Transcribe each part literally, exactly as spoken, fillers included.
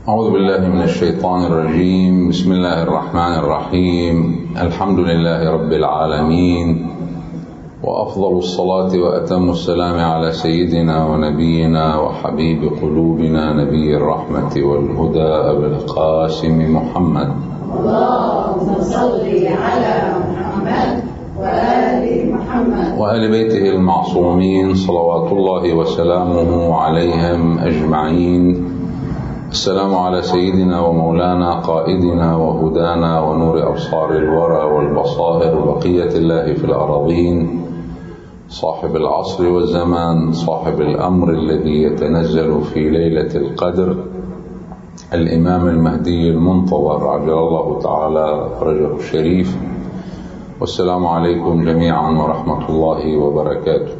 أعوذ بالله من الشيطان الرجيم. بسم الله الرحمن الرحيم. الحمد لله رب العالمين، وأفضل الصلاة وأتم السلام على سيدنا ونبينا وحبيب قلوبنا نبي الرحمة والهدى أبي القاسم محمد. اللهم صل على محمد وآل محمد وآل بيته المعصومين صلوات الله وسلامه عليهم أجمعين. السلام على سيدنا ومولانا قائدنا وهدانا ونور أبصار الورى والبصائر بقية الله في الأراضين، صاحب العصر والزمان، صاحب الأمر الذي يتنزل في ليلة القدر، الإمام المهدي المنتظر عجل الله تعالى فرجه الشريف. والسلام عليكم جميعا ورحمة الله وبركاته.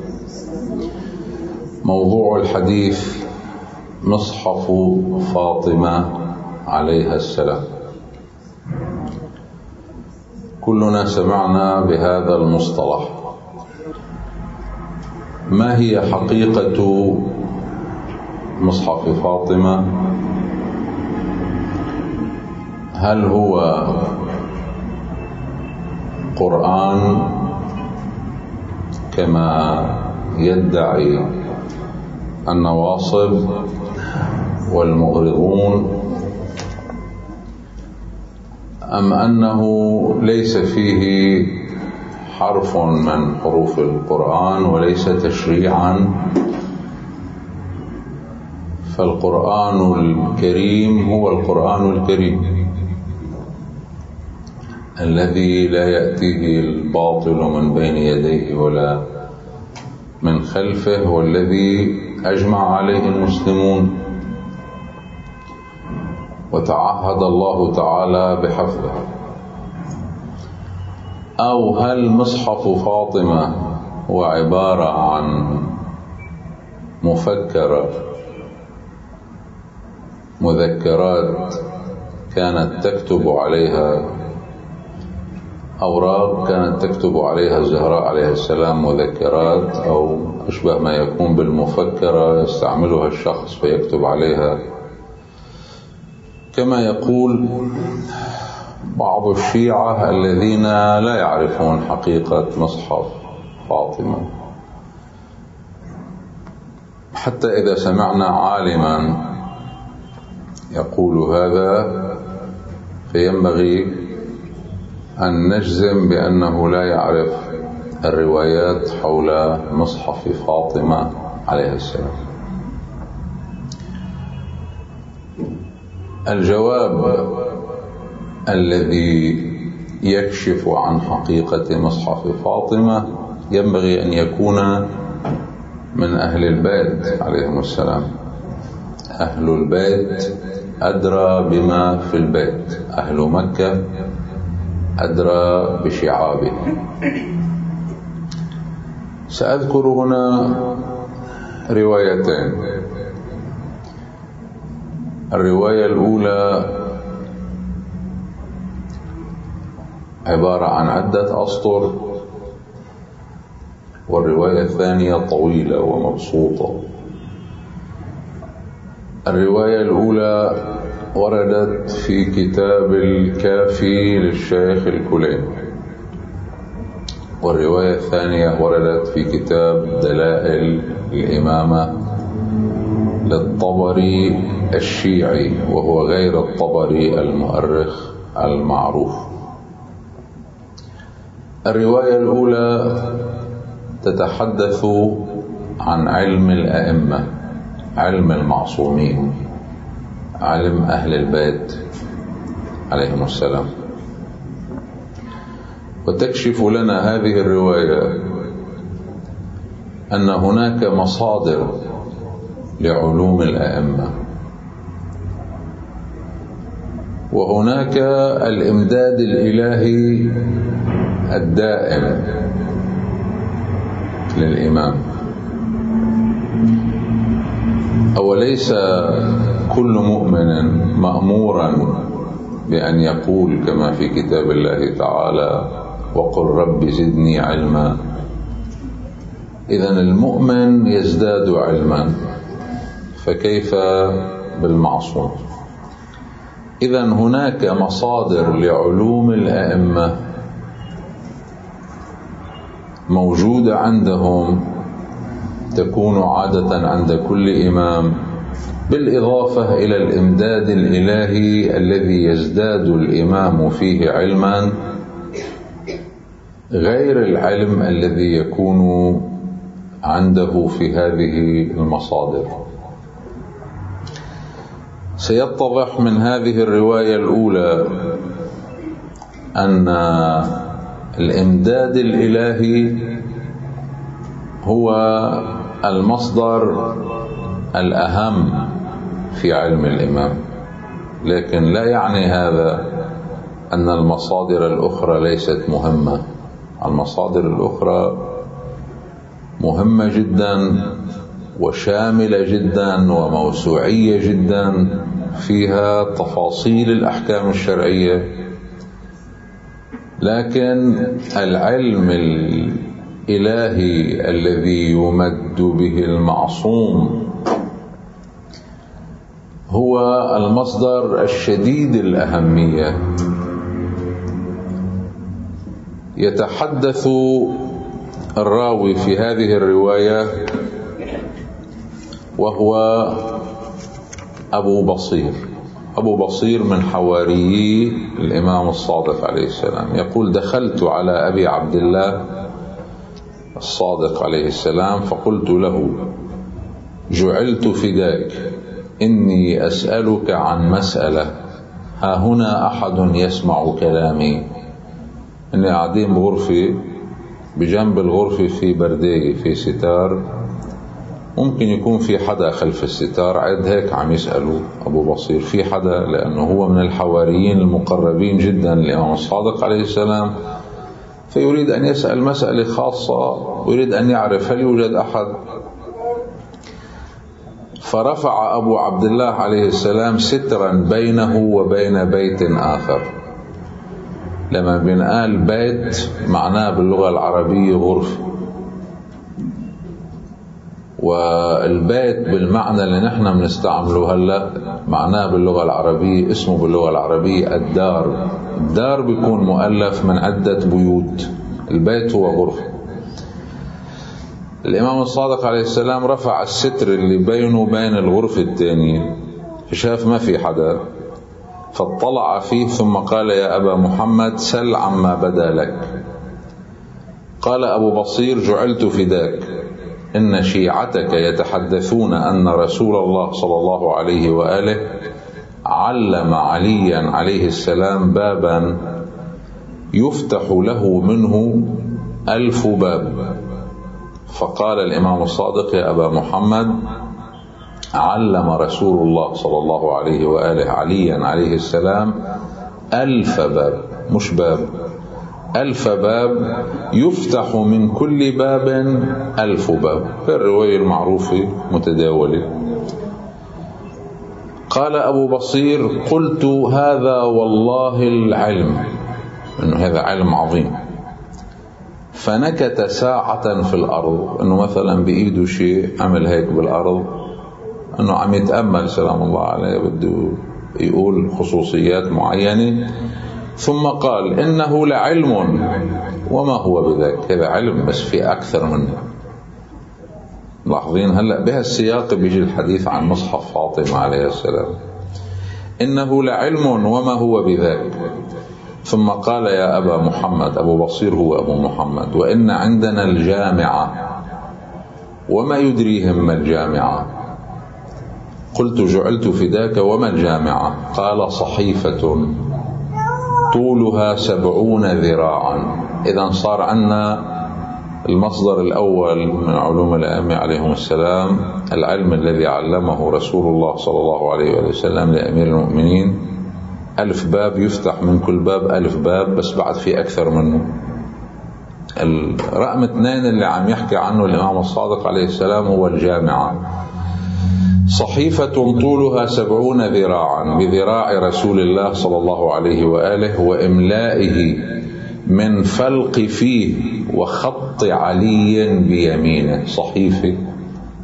موضوع الحديث مصحف فاطمة عليها السلام. كلنا سمعنا بهذا المصطلح. ما هي حقيقة مصحف فاطمة؟ هل هو قرآن كما يدعي النواصب والمغرضون، أم أنه ليس فيه حرف من حروف القرآن وليس تشريعا؟ فالقرآن الكريم هو القرآن الكريم الذي لا يأتيه الباطل من بين يديه ولا من خلفه، والذي أجمع عليه المسلمون وتعهد الله تعالى بحفظه. أو هل مصحف فاطمة هو عبارة عن مفكرة مذكرات كانت تكتب عليها أوراق، كانت تكتب عليها الزهراء عليه السلام مذكرات، أو أشبه ما يكون بالمفكرة يستعملها الشخص فيكتب عليها، كما يقول بعض الشيعة الذين لا يعرفون حقيقة مصحف فاطمة. حتى إذا سمعنا عالما يقول هذا فينبغي أن نجزم بأنه لا يعرف الروايات حول مصحف فاطمة عليه السلام. الجواب الذي يكشف عن حقيقة مصحف فاطمة ينبغي أن يكون من أهل البيت عليهم السلام. أهل البيت أدرى بما في البيت، أهل مكة أدرى بشعابه. سأذكر هنا روايتين. الرواية الأولى عبارة عن عدة أسطر، والرواية الثانية طويلة ومبسوطة. الرواية الأولى وردت في كتاب الكافي للشيخ الكليني، والرواية الثانية وردت في كتاب دلائل الإمامة للطبري الشيعي، وهو غير الطبري المؤرخ المعروف. الرواية الأولى تتحدث عن علم الأئمة، علم المعصومين، علم أهل البيت عليهم السلام. وتكشف لنا هذه الرواية أن هناك مصادر لعلوم الأئمة، وهناك الإمداد الإلهي الدائم للإمام. أوليس كل مؤمن مأمورا بأن يقول كما في كتاب الله تعالى وقل رب زدني علما؟ إذن المؤمن يزداد علما، فكيف بالمعصوم؟ إذن هناك مصادر لعلوم الأئمة موجودة عندهم، تكون عادة عند كل إمام، بالإضافة إلى الإمداد الإلهي الذي يزداد الإمام فيه علما غير العلم الذي يكون عنده في هذه المصادر. سيتضح من هذه الرواية الأولى أن الإمداد الإلهي هو المصدر الأهم في علم الإمام، لكن لا يعني هذا أن المصادر الأخرى ليست مهمة. المصادر الأخرى مهمة جدا وشاملة جدا وموسوعية جدا، فيها تفاصيل الأحكام الشرعية، لكن العلم الإلهي الذي يمد به المعصوم هو المصدر الشديد الأهمية. يتحدث الراوي في هذه الرواية وهو أبو بصير. أبو بصير من حواريي الإمام الصادق عليه السلام، يقول: دخلت على أبي عبد الله الصادق عليه السلام فقلت له: جعلت فداك، إني أسألك عن مسألة، ها هنا أحد يسمع كلامي. إني قاعدين بغرفة، بجنب الغرفة في بردية في ستار، ممكن يكون في حدا خلف الستار، عد هيك عم يسألوا أبو بصير في حدا، لأنه هو من الحواريين المقربين جدا للإمام الصادق عليه السلام، فيريد أن يسأل مسألة خاصة ويريد أن يعرف هل يوجد أحد. فرفع أبو عبد الله عليه السلام سترا بينه وبين بيت آخر. لما بنقال بيت معناه باللغة العربية غرفة، والبيت بالمعنى اللي نحن بنستعمله هلا معناه باللغة العربية، اسمه باللغة العربية الدار. الدار بيكون مؤلف من عدة بيوت، البيت هو غرفة. الإمام الصادق عليه السلام رفع الستر اللي بينه وبين الغرفة الثانية، فشاف ما في حدا، فاطلع فيه ثم قال: يا أبا محمد سل عما بدا لك. قال أبو بصير: جعلت فداك، إن شيعتك يتحدثون أن رسول الله صلى الله عليه وآله علم عليا عليه السلام بابا يفتح له منه ألف باب. فقال الإمام الصادق: يا أبا محمد، علم رسول الله صلى الله عليه وآله عليا عليه السلام ألف باب، مش باب، ألف باب، يفتح من كل باب ألف باب. في الرواية المعروفة متداولة. قال أبو بصير: قلت هذا والله العلم، إنه هذا علم عظيم. فنكت ساعة في الأرض، إنه مثلا بإيده شيء عمل هيك بالأرض، إنه عم يتأمل سلام الله عليه، بده يقول خصوصيات معينة. ثم قال: إنه لعلم وما هو بذاك. هذا علم بس في أكثر منه. لاحظين هلأ بهالسياق بيجي الحديث عن مصحف فاطمة عليه السلام. إنه لعلم وما هو بذاك. ثم قال: يا أبا محمد، أبو بصير هو أبو محمد، وإن عندنا الجامعة، وما يدريهم ما الجامعة. قلت: جعلت فداك، وما الجامعة؟ قال: صحيفة طولها سبعون ذراعا. إذن صار عنا المصدر الأول من علوم الأئمة عليهم السلام، العلم الذي علمه رسول الله صلى الله عليه وسلم لأمير المؤمنين، ألف باب، يفتح من كل باب ألف باب، بس بعد في أكثر منه. الرقم اثنين اللي عم يحكي عنه الإمام الصادق عليه السلام هو الجامعة. صحيفة طولها سبعون ذراعا، بذراع رسول الله صلى الله عليه وآله، وإملائه من فلق فيه وخط علي بيمينه. صحيفة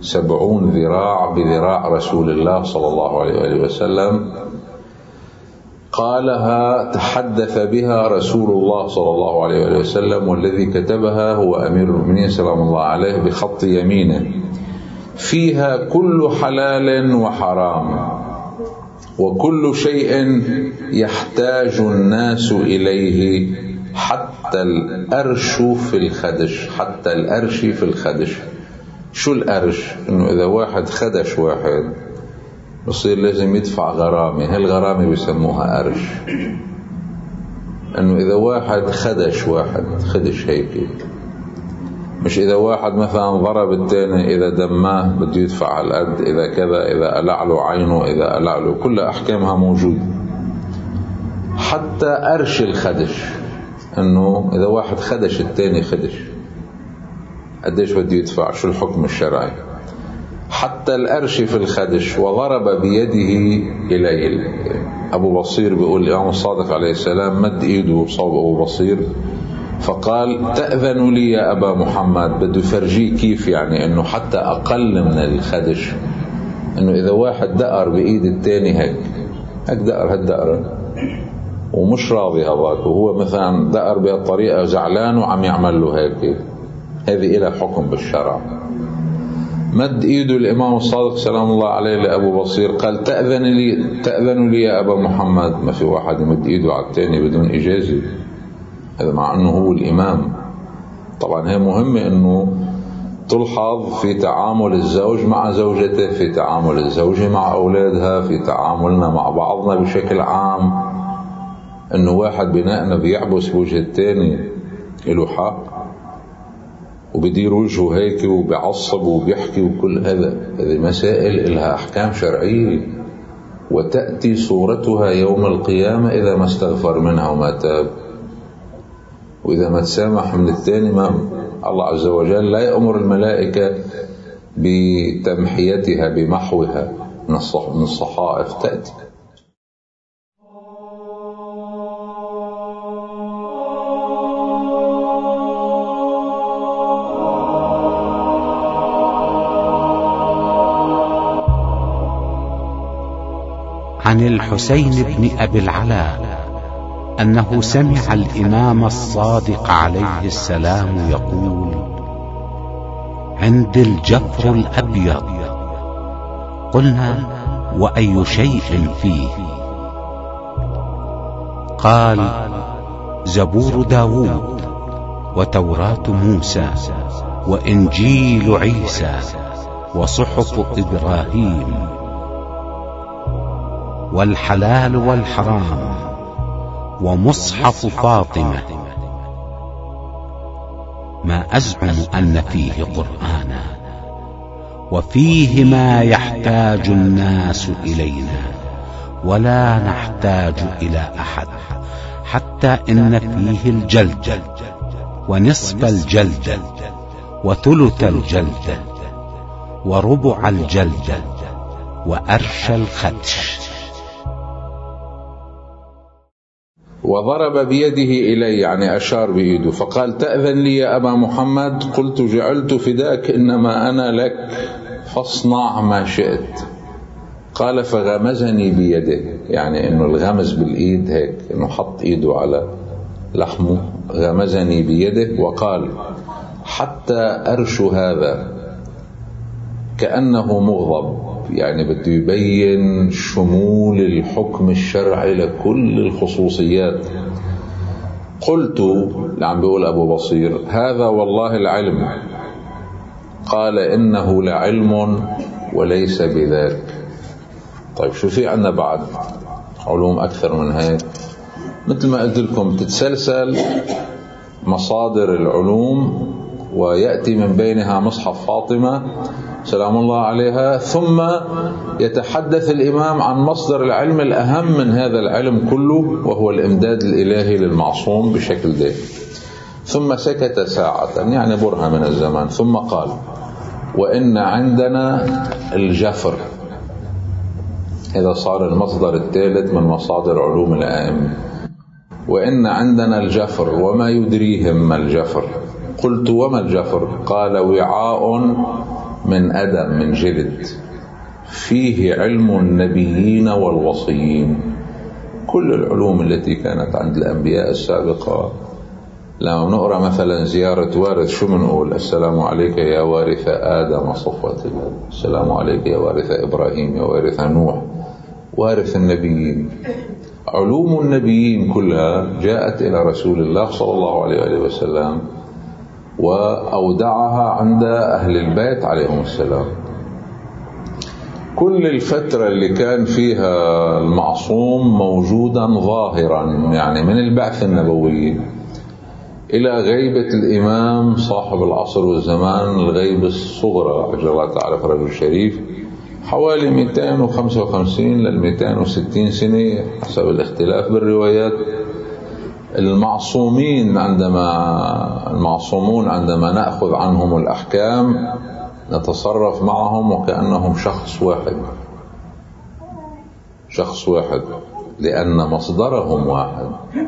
سبعون ذراع بذراع رسول الله صلى الله عليه وآله وسلم، قالها تحدث بها رسول الله صلى الله عليه وسلم، والذي كتبها هو أمير المؤمنين سلام الله عليه بخط يمينه، فيها كل حلال وحرام وكل شيء يحتاج الناس إليه حتى الأرش في الخدش. حتى الأرش في الخدش. شو الأرش؟ إنه إذا واحد خدش واحد بصير لازم يدفع غرامة، هالغرامة بيسموها أرش. إنه إذا واحد خدش واحد خدش هيك، مش إذا واحد مثلا ضرب التاني إذا دماه بده يدفع على القد، إذا كذا، إذا قلع له عينه، إذا قلع له، كل أحكامها موجودة. حتى أرش الخدش، إنه إذا واحد خدش التاني خدش قديش بده يدفع، شو الحكم الشرعي. حتى الأرش في الخدش. وضرب بيده إليه. أبو بصير بيقول الإمام الصادق عليه السلام مد إيده صوب أبو بصير فقال تأذن لي يا أبا محمد. بده يفرجيه كيف يعني إنه حتى أقل من الخدش، إنه إذا واحد دقر بإيد التاني هيك هيك دقر هالدقرة ومش راضي هذاك، وهو مثلا دقر بهالطريقة زعلان وعم يعمل له هيك، هذه إلى حكم بالشرع. مد إيده الإمام الصادق سلام الله عليه لأبو بصير قال تأذن لي تأذن لي يا أبا محمد. ما في واحد يمد إيده على الثاني بدون إجازة، هذا مع أنه هو الإمام. طبعا هي مهمة أنه تلحظ في تعامل الزوج مع زوجته، في تعامل الزوجة مع أولادها، في تعاملنا مع بعضنا بشكل عام، أنه واحد بناءنا بيعبس بوجه الثاني له حق وبدير وجهه هيك وبيعصب وبيحكي وكل هذا. هذه مسائل لها أحكام شرعية، وتأتي صورتها يوم القيامة إذا ما استغفر منها وما تاب، وإذا ما تسامح من الثاني. ما الله عز وجل لا يأمر الملائكة بتمحيتها بمحوها من الصحائف تأتي. عن الحسين بن أبي العلاء أنه سمع الإمام الصادق عليه السلام يقول عند الجفر الأبيض. قلنا وأي شيء فيه؟ قال زبور داود وتوراة موسى وإنجيل عيسى وصحف إبراهيم والحلال والحرام ومصحف فاطمة. ما أزعم أن فيه قرآنا وفيه ما يحتاج الناس إلينا ولا نحتاج إلى أحد، حتى إن فيه الجلد ونصف الجلد وثلث الجلد وربع الجلد وأرش الخدش. وضرب بيده إلي يعني أشار بإيده فقال تأذن لي يا أبا محمد. قلت جعلت فداك إنما أنا لك فاصنع ما شئت. قال فغمزني بيده، يعني إنه الغمز بالإيد هيك، إنه حط إيده على لحمه، غمزني بيده وقال حتى أرش هذا، كأنه مغضب، يعني بده يبين شمول الحكم الشرعي لكل الخصوصيات. قلت اللي عم بيقول أبو بصير هذا والله العلم. قال إنه لعلم وليس بذاك. طيب شو في عنا بعد علوم أكثر من هيك؟ مثل ما قلت لكم تتسلسل مصادر العلوم ويأتي من بينها مصحف فاطمة سلام الله عليها، ثم يتحدث الإمام عن مصدر العلم الأهم من هذا العلم كله وهو الإمداد الإلهي للمعصوم بشكل دائم. ثم سكت ساعة يعني برهة من الزمان، ثم قال وإن عندنا الجفر. إذا صار المصدر الثالث من مصادر علوم الأئمة. وإن عندنا الجفر وما يدريهم ما الجفر. قلت وما الجفر؟ قال وعاء من أدم من جلد فيه علم النبيين والوصيين كل العلوم التي كانت عند الأنبياء السابقة. لما نقرأ مثلا زيارة وارث شو منقول؟ السلام عليك يا وارث آدم صفوة الله، السلام عليك يا وارث إبراهيم، يا وارث نوح، وارث النبيين. علوم النبيين كلها جاءت إلى رسول الله صلى الله عليه وآله وسلم وأودعها عند أهل البيت عليهم السلام. كل الفترة اللي كان فيها المعصوم موجودا ظاهرا، يعني من البعث النبوي إلى غيبة الإمام صاحب العصر والزمان، الغيبة الصغرى عجل الله تعالى فرجه الشريف، حوالي مئتين وخمسة وخمسين إلى مئتين وستين سنة حسب الاختلاف بالروايات. المعصومين عندما المعصومون عندما نأخذ عنهم الأحكام نتصرف معهم وكأنهم شخص واحد، شخص واحد لأن مصدرهم واحد.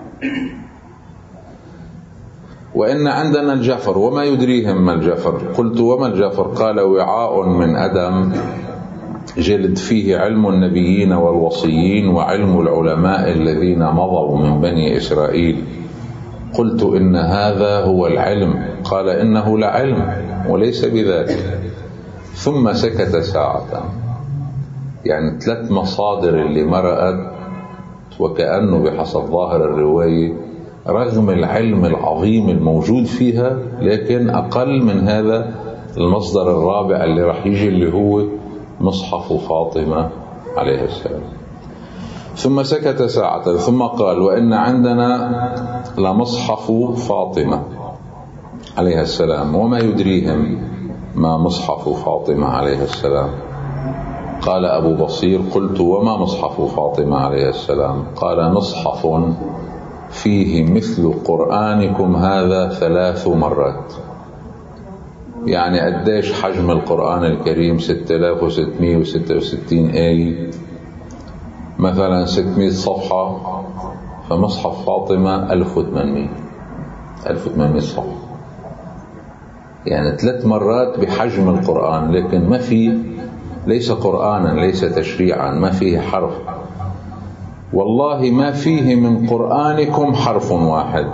وإن عندنا الجفر، وما يدريهم ما الجفر؟ قلت وما الجفر؟ قال وعاء من أدم جلد فيه علم النبيين والوصيين وعلم العلماء الذين مضوا من بني إسرائيل. قلت إن هذا هو العلم. قال إنه لعلم وليس بذاك. ثم سكت ساعة، يعني ثلاث مصادر اللي مرأت وكأنه بحسب ظاهر الرواية رغم العلم العظيم الموجود فيها، لكن أقل من هذا المصدر الرابع اللي راح يجي اللي هو مصحف فاطمة عليه السلام. ثم سكت ساعة ثم قال وإن عندنا لمصحف فاطمة عليه السلام وما يدريهم ما مصحف فاطمة عليه السلام. قال أبو بصير قلت وما مصحف فاطمة عليه السلام؟ قال مصحف فيه مثل قرآنكم هذا ثلاث مرات. يعني قديش حجم القرآن الكريم؟ ستة آلاف وستمئة وستة وستين آية، مثلا ستمئة صفحة، فمصحف فاطمة ألف وثمانمئة ألف وثمانمئة صفحة، يعني ثلاث مرات بحجم القرآن. لكن ما في، ليس قرآنا، ليس تشريعا، ما فيه حرف. والله ما فيه من قرآنكم حرف واحد.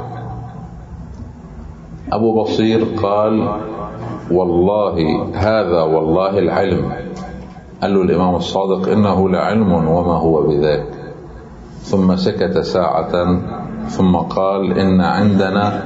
أبو بصير قال والله هذا والله العلم. قال له الإمام الصادق إنه لعلم وما هو بذاك. ثم سكت ساعة ثم قال إن عندنا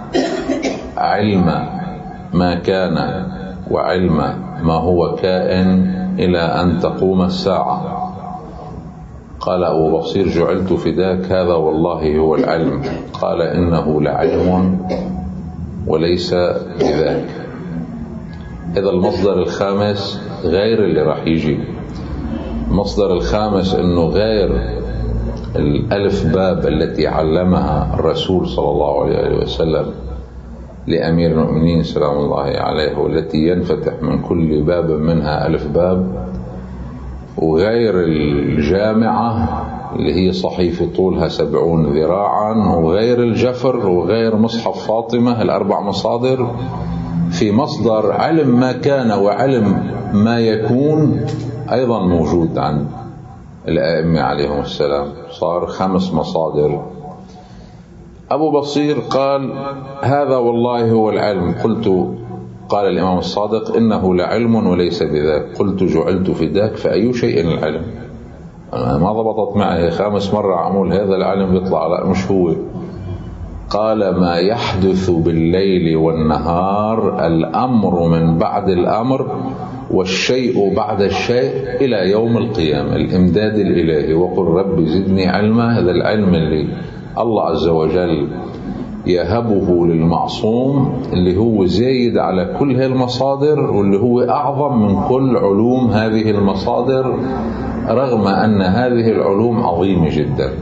علم ما كان وعلم ما هو كائن إلى أن تقوم الساعة. قال أبو بصير جعلت فداك، هذا والله هو العلم. قال إنه لعلم وليس بذاك. إذا المصدر الخامس غير اللي راح يجي. المصدر الخامس إنه غير الألف باب التي علمها الرسول صلى الله عليه وسلم لأمير المؤمنين سلام الله عليه، والتي ينفتح من كل باب منها ألف باب، وغير الجامعة اللي هي صحيفة طولها سبعون ذراعا، وغير الجفر، وغير مصحف فاطمة. الأربع مصادر. في مصدر علم ما كان وعلم ما يكون أيضا موجود عند الأئمة عليهم السلام، صار خمس مصادر. أبو بصير قال هذا والله هو العلم. قلت قال الإمام الصادق إنه لعلم وليس بذاك. قلت جعلت فداك فأي شيء العلم؟ أنا ما ضبطت معي، خامس مرة عمول هذا العلم بيطلع لا مش هو. قال ما يحدث بالليل والنهار، الأمر من بعد الأمر والشيء بعد الشيء إلى يوم القيامة، الإمداد الإلهي. وقل رب زدني علما. هذا العلم اللي الله عز وجل يهبه للمعصوم، اللي هو زايد على كل هذه المصادر، واللي هو أعظم من كل علوم هذه المصادر، رغم أن هذه العلوم عظيمة جدا.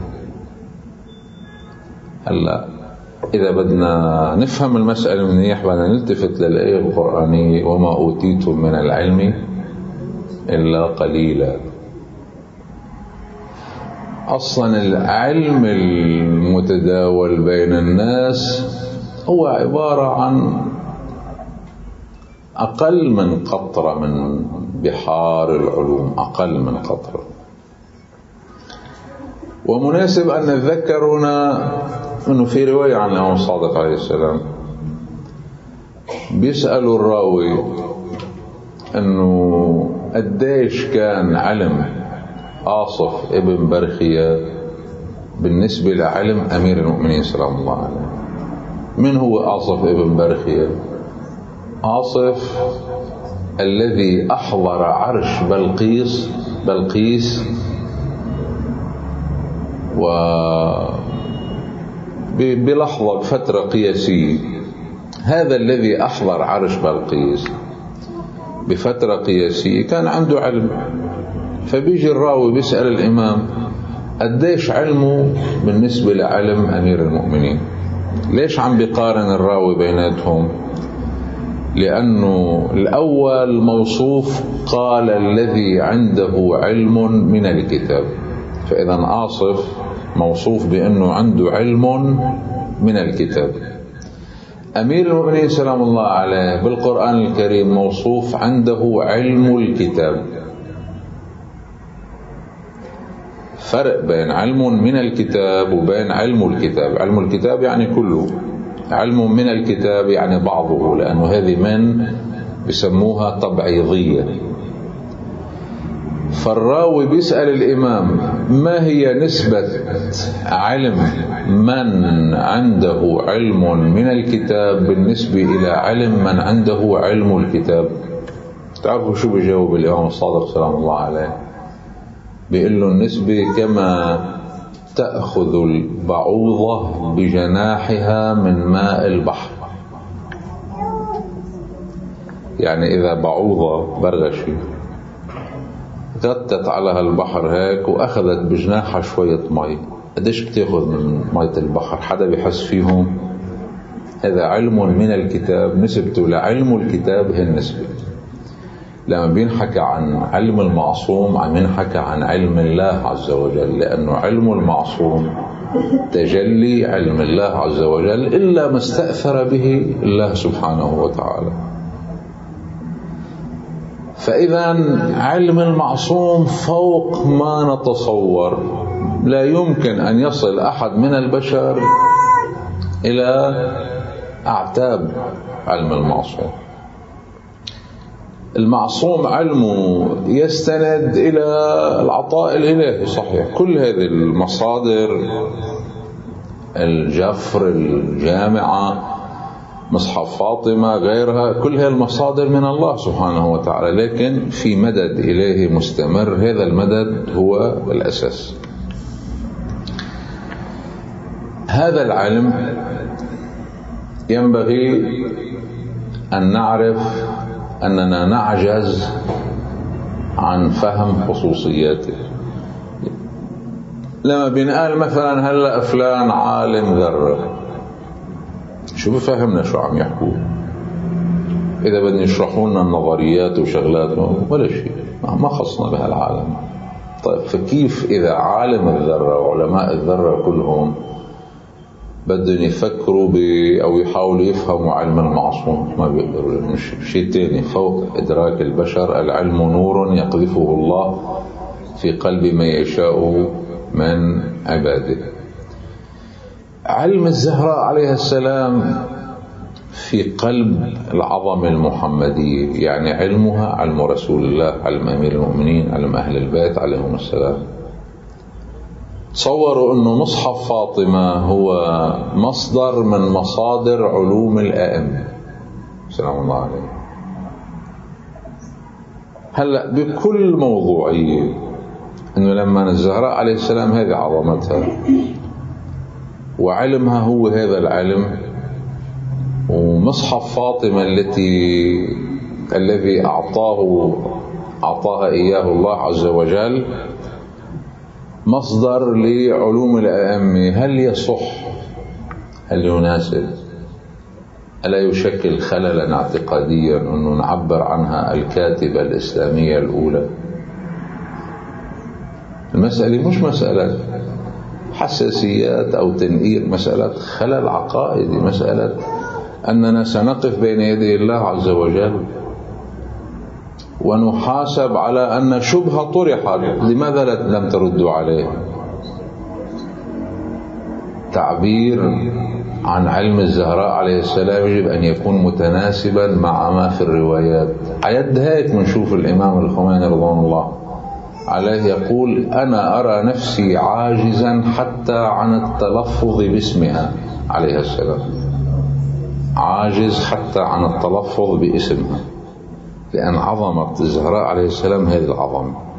هلا إذا بدنا نفهم المسألة منيح بدنا نلتفت للآية القرآنية وما أوتيتم من العلم إلا قليلا. أصلا العلم المتداول بين الناس هو عبارة عن أقل من قطرة من بحار العلوم، أقل من قطرة. ومناسب أن نتذكر هنا أنه في رواية عن الإمام الصادق عليه السلام بيسأل الراوي أنه قديش كان علم آصف ابن برخية بالنسبة لعلم أمير المؤمنين سلام الله عليه. من هو آصف ابن برخية؟ آصف الذي أحضر عرش بلقيس بلقيس و بلحظة بفترة قياسية. هذا الذي أحضر عرش بلقيس بفترة قياسية كان عنده علم، فبيجي الراوي بيسأل الإمام قديش علمه بالنسبة لعلم أمير المؤمنين. ليش عم بيقارن الراوي بيناتهم؟ لأنه الأول موصوف قال الذي عنده علم من الكتاب، فإذا آصف موصوف بأنه عنده علم من الكتاب. أمير المؤمنين سلام الله عليه بالقرآن الكريم موصوف عنده علم الكتاب. فرق بين علم من الكتاب وبين علم الكتاب. علم الكتاب يعني كله، علم من الكتاب يعني بعضه، لأنه هذه من بسموها تبعيضية. فالراوي بيسأل الإمام ما هي نسبة علم من عنده علم من الكتاب بالنسبة إلى علم من عنده علم الكتاب؟ تعرفوا شو بيجاوب الإمام الصادق سلام الله عليه؟ بيقول له النسبة كما تأخذ البعوضة بجناحها من ماء البحر. يعني إذا بعوضة برغشي غطت على البحر هيك وأخذت بجناحها شوية مي، قديش بتاخذ من مية البحر؟ حدا بيحس فيهم؟ هذا علم من الكتاب، نسبته لعلم الكتاب هي النسبة. لما بينحكى عن علم المعصوم عم ينحكى عن علم الله عز وجل، لأنه علم المعصوم تجلي علم الله عز وجل إلا ما استأثر به الله سبحانه وتعالى. فإذا علم المعصوم فوق ما نتصور، لا يمكن أن يصل أحد من البشر إلى أعتاب علم المعصوم. المعصوم علمه يستند إلى العطاء الإلهي صحيح. كل هذه المصادر، الجفر، الجامعة، مصحف فاطمة، غيرها، كل هذه المصادر من الله سبحانه وتعالى، لكن في مدد إلهي مستمر. هذا المدد هو الأساس. هذا العلم ينبغي أن نعرف أننا نعجز عن فهم خصوصياته. لما بنقال مثلا هلأ فلان عالم ذرة، شو بفهمنا شو عم يحكوا؟ إذا بدنا يشرحوا لنا النظريات وشغلاتهم ولا شيء، ما خصنا بها العالم. طيب فكيف إذا عالم الذرة وعلماء الذرة كلهم بدهم يفكروا ب أو يحاولوا يفهموا علم المعصوم؟ ما بيقدروا. مش شيء تاني فوق إدراك البشر. العلم نور يقذفه الله في قلب من يشاء من عباده. علم الزهراء عليه السلام في قلب العظمة المحمدية، يعني علمها علم رسول الله، علم أمير المؤمنين، علم أهل البيت عليهم السلام. تصوروا أنه مصحف فاطمة هو مصدر من مصادر علوم الأئمة سلام الله عليه. هلأ بكل موضوعية أنه لما الزهراء عليه السلام هذه عظمتها وعلمها هو هذا العلم، ومصحف فاطمة التي الذي أعطاه أعطاها إياه الله عز وجل مصدر لعلوم الأئمة، هل يصح؟ هل يناسب؟ ألا يشكل خللا اعتقاديا أنه نعبر عنها الكاتبة الإسلامية الأولى؟ المسألة مش مسألة حساسيات أو تنقير، مسألة خلل عقائدي، مسألة أننا سنقف بين يدي الله عز وجل ونحاسب على أن شبهة طرحت، لماذا لم تردوا عليه؟ التعبير عن علم الزهراء عليه السلام يجب أن يكون متناسبا مع ما في الروايات. عيد هيك بنشوف الإمام الخميني رضوان الله عليه يقول: أنا أرى نفسي عاجزا حتى عن التلفظ باسمها عليه السلام، عاجز حتى عن التلفظ باسمها، لأن عظمة الزهراء عليه السلام هذه العظمة.